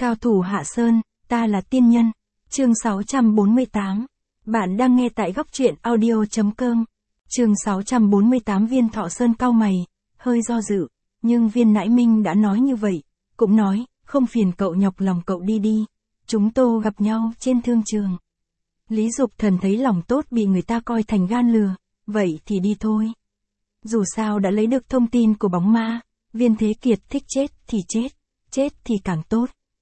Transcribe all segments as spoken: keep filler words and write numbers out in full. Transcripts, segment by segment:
Cao thủ Hạ Sơn, ta là tiên nhân. Chương sáu trăm bốn mươi tám. Bạn đang nghe tại góc truyện audio.com. Chương sáu trăm bốn mươi tám. Viên Thọ Sơn cau mày, hơi do dự, nhưng Viên Nãi Minh đã nói như vậy, cũng nói, không phiền cậu nhọc lòng cậu đi đi, chúng tôi gặp nhau trên thương trường. Lý Dục Thần thấy lòng tốt bị người ta coi thành gan lừa, vậy thì đi thôi. Dù sao đã lấy được thông tin của bóng ma, Viên Thế Kiệt thích chết thì chết, chết thì càng tốt.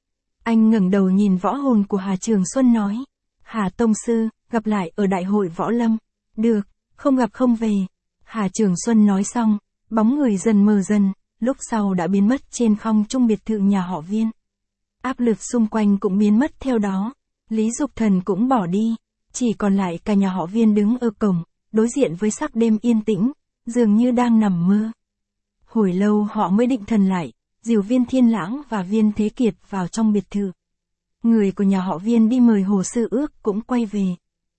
Anh ngẩng đầu nhìn võ hồn của Hà Trường Xuân nói, Hà Tông Sư, gặp lại ở đại hội võ lâm. Được, không gặp không về. Hà Trường Xuân nói xong, bóng người dần mờ dần, lúc sau đã biến mất trên không trung biệt thự nhà họ Viên. Áp lực xung quanh cũng biến mất theo đó, Lý Dục Thần cũng bỏ đi, chỉ còn lại cả nhà họ Viên đứng ở cổng, đối diện với sắc đêm yên tĩnh, dường như đang nằm mơ. Hồi lâu họ mới định thần lại, dìu Viên Thiên Lãng và Viên Thế Kiệt vào trong biệt thự. Người của nhà họ Viên đi mời Hồ Sư Ước cũng quay về.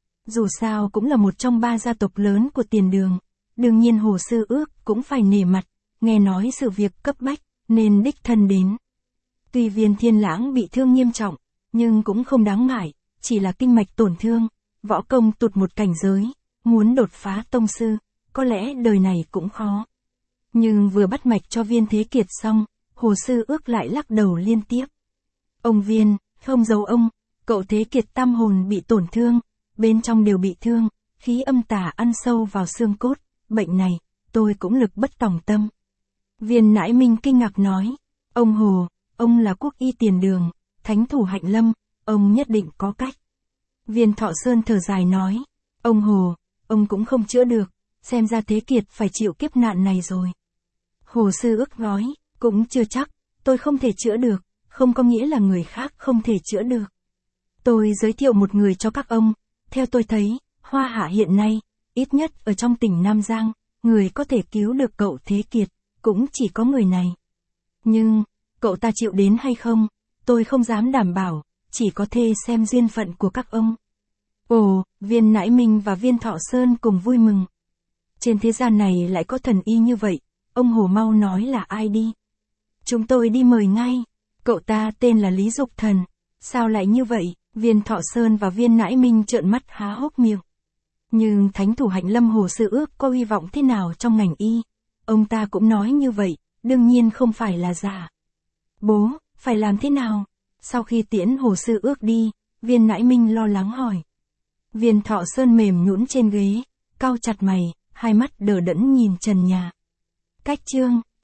Dù sao cũng là một trong ba gia tộc lớn của Tiền Đường, đương nhiên Hồ Sư Ước cũng phải nể mặt, nghe nói sự việc cấp bách, nên đích thân đến. Tuy Viên Thiên Lãng bị thương nghiêm trọng, nhưng cũng không đáng ngại, chỉ là kinh mạch tổn thương, võ công tụt một cảnh giới, muốn đột phá tông sư, có lẽ đời này cũng khó. Nhưng vừa bắt mạch cho Viên Thế Kiệt xong, Hồ Sư Ước lại lắc đầu liên tiếp. Ông Viên, không giấu ông, cậu Thế Kiệt tam hồn bị tổn thương, bên trong đều bị thương, khí âm tà ăn sâu vào xương cốt, bệnh này, tôi cũng lực bất tòng tâm. Viên Nãi Minh kinh ngạc nói, ông Hồ, ông là quốc y Tiền Đường, thánh thủ Hạnh Lâm, ông nhất định có cách. Viên Thọ Sơn thở dài nói, ông Hồ, ông cũng không chữa được, xem ra Thế Kiệt phải chịu kiếp nạn này rồi. Hồ Sư Ước nói, cũng chưa chắc, tôi không thể chữa được, không có nghĩa là người khác không thể chữa được. Tôi giới thiệu một người cho các ông, theo tôi thấy, Hoa Hạ hiện nay, ít nhất ở trong tỉnh Nam Giang, người có thể cứu được cậu Thế Kiệt, cũng chỉ có người này. Nhưng, cậu ta chịu đến hay không, tôi không dám đảm bảo, chỉ có thể xem duyên phận của các ông. Ồ, Viên Nãi Minh và Viên Thọ Sơn cùng vui mừng. Trên thế gian này lại có thần y như vậy, ông Hồ mau nói là ai đi. Chúng tôi đi mời ngay, cậu ta tên là Lý Dục Thần, sao lại như vậy? Viên Thọ Sơn và Viên Nãi Minh trợn mắt há hốc miệng. Nhưng thánh thủ Hạnh Lâm Hồ Sư Ước có hy vọng thế nào trong ngành y? Ông ta cũng nói như vậy, đương nhiên không phải là giả. Bố, phải làm thế nào? Sau khi tiễn Hồ Sư Ước đi, Viên Nãi Minh lo lắng hỏi. Viên Thọ Sơn mềm nhũn trên ghế, cau chặt mày, hai mắt đờ đẫn nhìn trần nhà. Cách chương